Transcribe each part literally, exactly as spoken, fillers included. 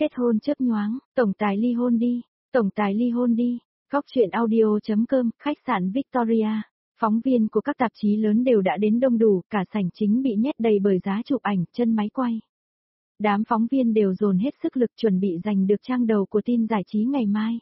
Kết hôn chớp nhoáng, tổng tài ly hôn đi, tổng tài ly hôn đi. Góc truyện audio.com, khách sạn Victoria. Phóng viên của các tạp chí lớn đều đã đến đông đủ, cả sảnh chính bị nhét đầy bởi giá chụp ảnh, chân máy quay. Đám phóng viên đều dồn hết sức lực chuẩn bị giành được trang đầu của tin giải trí ngày mai.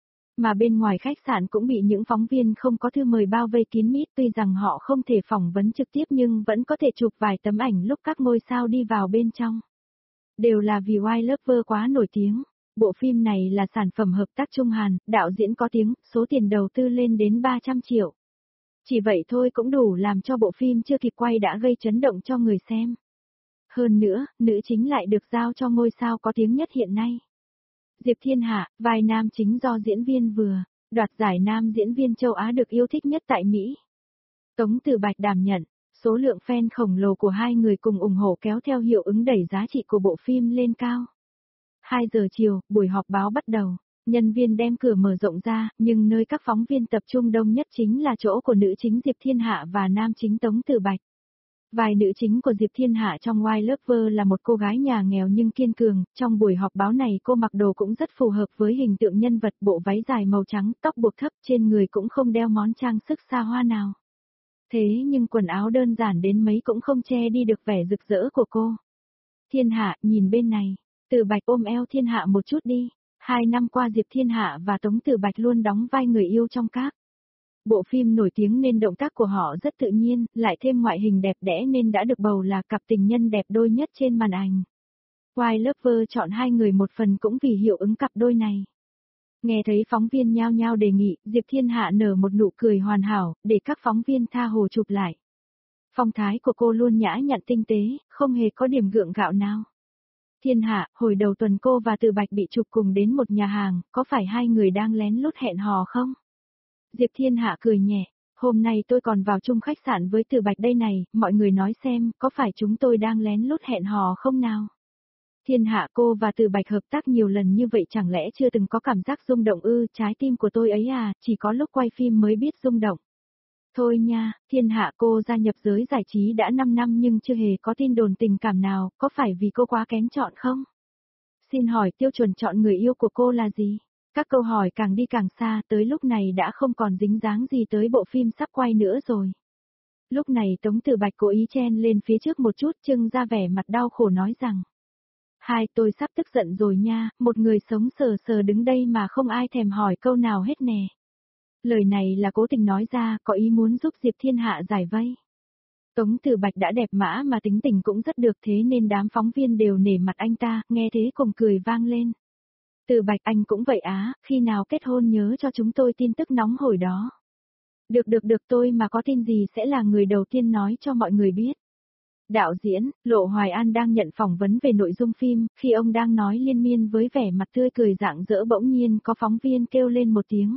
Mà bên ngoài khách sạn cũng bị những phóng viên không có thư mời bao vây kín mít, tuy rằng họ không thể phỏng vấn trực tiếp nhưng vẫn có thể chụp vài tấm ảnh lúc các ngôi sao đi vào bên trong. Đều là vì Why Lover quá nổi tiếng. Bộ phim này là sản phẩm hợp tác Trung Hàn, đạo diễn có tiếng, số tiền đầu tư lên đến ba trăm triệu. Chỉ vậy thôi cũng đủ làm cho bộ phim chưa kịp quay đã gây chấn động cho người xem. Hơn nữa, nữ chính lại được giao cho ngôi sao có tiếng nhất hiện nay. Diệp Thiên Hạ, vai nam chính do diễn viên vừa đoạt giải nam diễn viên châu Á được yêu thích nhất tại Mỹ. Tống Tử Bạch đảm nhận, số lượng fan khổng lồ của hai người cùng ủng hộ kéo theo hiệu ứng đẩy giá trị của bộ phim lên cao. hai giờ chiều, buổi họp báo bắt đầu, nhân viên đem cửa mở rộng ra, nhưng nơi các phóng viên tập trung đông nhất chính là chỗ của nữ chính Diệp Thiên Hạ và nam chính Tống Tử Bạch. Vai nữ chính của Diệp Thiên Hạ trong Why Lover là một cô gái nhà nghèo nhưng kiên cường, trong buổi họp báo này cô mặc đồ cũng rất phù hợp với hình tượng nhân vật, bộ váy dài màu trắng, tóc buộc thấp, trên người cũng không đeo món trang sức xa hoa nào. Thế nhưng quần áo đơn giản đến mấy cũng không che đi được vẻ rực rỡ của cô. Thiên Hạ, nhìn bên này, Tử Bạch ôm eo Thiên Hạ một chút đi. Hai năm qua Diệp Thiên Hạ và Tống Tử Bạch luôn đóng vai người yêu trong các bộ phim nổi tiếng nên động tác của họ rất tự nhiên, lại thêm ngoại hình đẹp đẽ nên đã được bầu là cặp tình nhân đẹp đôi nhất trên màn ảnh. Why Lover chọn hai người một phần cũng vì hiệu ứng cặp đôi này. Nghe thấy phóng viên nhao nhao đề nghị, Diệp Thiên Hạ nở một nụ cười hoàn hảo, để các phóng viên tha hồ chụp lại. Phong thái của cô luôn nhã nhặn tinh tế, không hề có điểm gượng gạo nào. Thiên Hạ, hồi đầu tuần cô và Tử Bạch bị chụp cùng đến một nhà hàng, có phải hai người đang lén lút hẹn hò không? Diệp Thiên Hạ cười nhẹ, hôm nay tôi còn vào chung khách sạn với Tử Bạch đây này, mọi người nói xem, có phải chúng tôi đang lén lút hẹn hò không nào? Thiên Hạ, cô và Tử Bạch hợp tác nhiều lần như vậy chẳng lẽ chưa từng có cảm giác rung động ư? Trái tim của tôi ấy à, chỉ có lúc quay phim mới biết rung động. Thôi nha, Thiên Hạ, cô gia nhập giới giải trí đã năm năm nhưng chưa hề có tin đồn tình cảm nào, có phải vì cô quá kén chọn không? Xin hỏi tiêu chuẩn chọn người yêu của cô là gì? Các câu hỏi càng đi càng xa, tới lúc này đã không còn dính dáng gì tới bộ phim sắp quay nữa rồi. Lúc này Tống Tử Bạch cố ý chen lên phía trước một chút, trưng ra vẻ mặt đau khổ nói rằng: Hai, tôi sắp tức giận rồi nha, một người sống sờ sờ đứng đây mà không ai thèm hỏi câu nào hết nè. Lời này là cố tình nói ra, có ý muốn giúp Diệp Thiên Hạ giải vây. Tống Tử Bạch đã đẹp mã mà tính tình cũng rất được, thế nên đám phóng viên đều nể mặt anh ta, nghe thế cùng cười vang lên. Tử Bạch, anh cũng vậy á, khi nào kết hôn nhớ cho chúng tôi tin tức nóng hổi đó. Được được được, tôi mà có tin gì sẽ là người đầu tiên nói cho mọi người biết. Đạo diễn, Lộ Hoài An đang nhận phỏng vấn về nội dung phim, khi ông đang nói liên miên với vẻ mặt tươi cười rạng rỡ bỗng nhiên có phóng viên kêu lên một tiếng.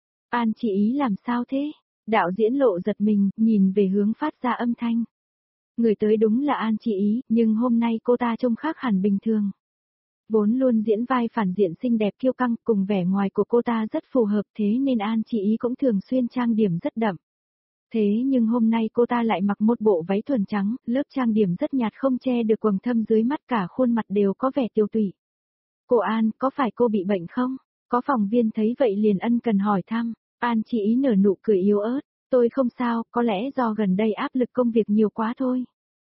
An chị ý làm sao thế? Đạo diễn Lộ giật mình, nhìn về hướng phát ra âm thanh. Người tới đúng là An chị ý, nhưng hôm nay cô ta trông khác hẳn bình thường. Vốn luôn diễn vai phản diện xinh đẹp kiêu căng, cùng vẻ ngoài của cô ta rất phù hợp, thế nên An chị ý cũng thường xuyên trang điểm rất đậm. Thế nhưng hôm nay cô ta lại mặc một bộ váy thuần trắng, lớp trang điểm rất nhạt không che được quầng thâm dưới mắt, cả khuôn mặt đều có vẻ tiêu tụy. Cô An, có phải cô bị bệnh không? Có phóng viên thấy vậy liền ân cần hỏi thăm. An chị ý nở nụ cười yếu ớt. Tôi không sao, có lẽ do gần đây áp lực công việc nhiều quá thôi.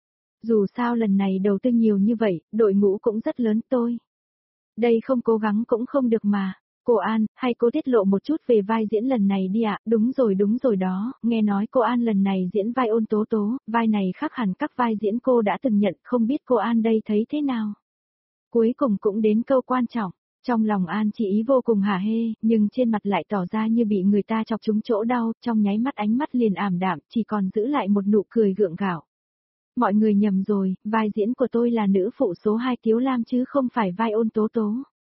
Dù sao lần này đầu tư nhiều như vậy, đội ngũ cũng rất lớn tôi. Đây không cố gắng cũng không được mà. Cô An, hay cô tiết lộ một chút về vai diễn lần này đi ạ? Đúng rồi đúng rồi đó, nghe nói cô An lần này diễn vai Ôn Tố Tố, vai này khác hẳn các vai diễn cô đã từng nhận, không biết cô An đây thấy thế nào? Cuối cùng cũng đến câu quan trọng, trong lòng An chị ý vô cùng hả hê, nhưng trên mặt lại tỏ ra như bị người ta chọc trúng chỗ đau, trong nháy mắt ánh mắt liền ảm đạm, chỉ còn giữ lại một nụ cười gượng gạo. Mọi người nhầm rồi, vai diễn của tôi là nữ phụ số hai Tiếu Lam chứ không phải vai Ôn Tố Tố.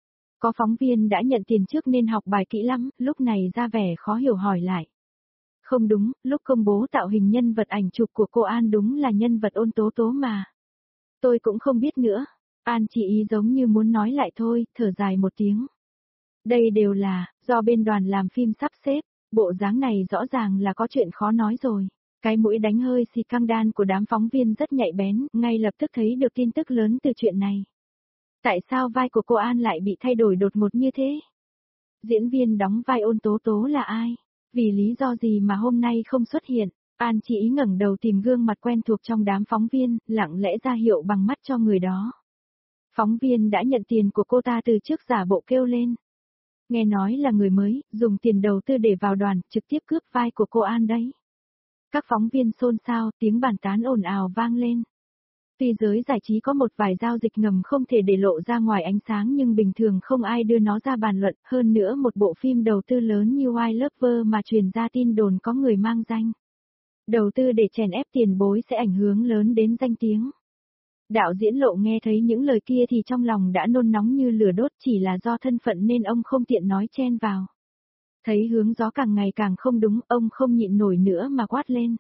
Có phóng viên đã nhận tiền trước nên học bài kỹ lắm, lúc này ra vẻ khó hiểu hỏi lại. Không đúng, lúc công bố tạo hình nhân vật ảnh chụp của cô An đúng là nhân vật Ôn Tố Tố mà. Tôi cũng không biết nữa. An chị ý giống như muốn nói lại thôi, thở dài một tiếng. Đây đều là, do bên đoàn làm phim sắp xếp, bộ dáng này rõ ràng là có chuyện khó nói rồi. Cái mũi đánh hơi xì căng đan của đám phóng viên rất nhạy bén, ngay lập tức thấy được tin tức lớn từ chuyện này. Tại sao vai của cô An lại bị thay đổi đột ngột như thế? Diễn viên đóng vai Ôn Tố Tố là ai? Vì lý do gì mà hôm nay không xuất hiện? An Chỉ Ý ngẩng đầu tìm gương mặt quen thuộc trong đám phóng viên, lặng lẽ ra hiệu bằng mắt cho người đó. Phóng viên đã nhận tiền của cô ta từ trước giả bộ kêu lên. Nghe nói là người mới, dùng tiền đầu tư để vào đoàn, trực tiếp cướp vai của cô An đấy. Các phóng viên xôn xao, tiếng bàn tán ồn ào vang lên. Tuy giới giải trí có một vài giao dịch ngầm không thể để lộ ra ngoài ánh sáng nhưng bình thường không ai đưa nó ra bàn luận, hơn nữa một bộ phim đầu tư lớn như Why Lover mà truyền ra tin đồn có người mang danh. Đầu tư để chèn ép tiền bối sẽ ảnh hưởng lớn đến danh tiếng. Đạo diễn Lộ nghe thấy những lời kia thì trong lòng đã nôn nóng như lửa đốt, chỉ là do thân phận nên ông không tiện nói chen vào. Thấy hướng gió càng ngày càng không đúng, ông không nhịn nổi nữa mà quát lên.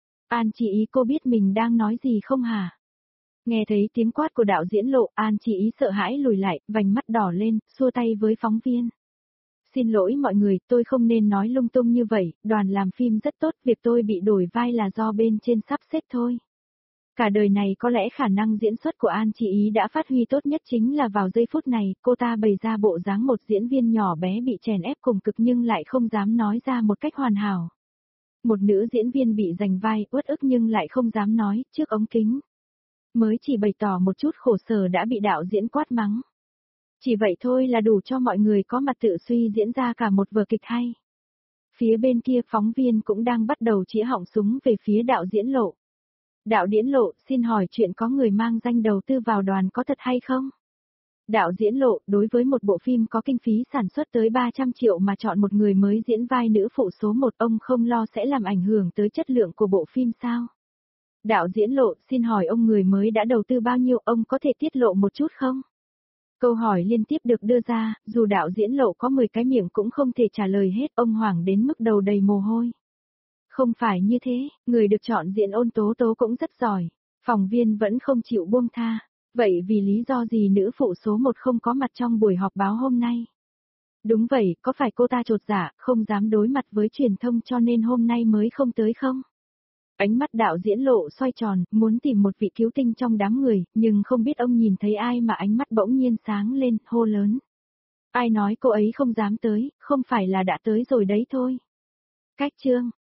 An Chỉ Ý, cô biết mình đang nói gì không hả? Nghe thấy tiếng quát của đạo diễn Lộ, An Chỉ Ý sợ hãi lùi lại, vành mắt đỏ lên, xua tay với phóng viên. Xin lỗi mọi người, tôi không nên nói lung tung như vậy, đoàn làm phim rất tốt, việc tôi bị đổi vai là do bên trên sắp xếp thôi. Cả đời này có lẽ khả năng diễn xuất của An Chỉ Ý đã phát huy tốt nhất chính là vào giây phút này, cô ta bày ra bộ dáng một diễn viên nhỏ bé bị chèn ép cùng cực nhưng lại không dám nói ra một cách hoàn hảo. Một nữ diễn viên bị giành vai, uất ức nhưng lại không dám nói, trước ống kính. Mới chỉ bày tỏ một chút khổ sở đã bị đạo diễn quát mắng. Chỉ vậy thôi là đủ cho mọi người có mặt tự suy diễn ra cả một vở kịch hay. Phía bên kia phóng viên cũng đang bắt đầu chĩa họng súng về phía đạo diễn Lộ. Đạo diễn Lộ, xin hỏi chuyện có người mang danh đầu tư vào đoàn có thật hay không? Đạo diễn Lộ, đối với một bộ phim có kinh phí sản xuất tới ba trăm triệu mà chọn một người mới diễn vai nữ phụ số một, ông không lo sẽ làm ảnh hưởng tới chất lượng của bộ phim sao? Đạo diễn Lộ, xin hỏi ông người mới đã đầu tư bao nhiêu, ông có thể tiết lộ một chút không? Câu hỏi liên tiếp được đưa ra, dù đạo diễn Lộ có mười cái miệng cũng không thể trả lời hết, ông hoảng đến mức đầu đầy mồ hôi. Không phải như thế, người được chọn diễn Ôn Tố Tố cũng rất giỏi. Phóng viên vẫn không chịu buông tha. Vậy vì lý do gì nữ phụ số một không có mặt trong buổi họp báo hôm nay? Đúng vậy, có phải cô ta trột dạ, không dám đối mặt với truyền thông cho nên hôm nay mới không tới không? Ánh mắt đạo diễn Lộ xoay tròn, muốn tìm một vị cứu tinh trong đám người, nhưng không biết ông nhìn thấy ai mà ánh mắt bỗng nhiên sáng lên, hô lớn. Ai nói cô ấy không dám tới, không phải là đã tới rồi đấy thôi. Cách chương.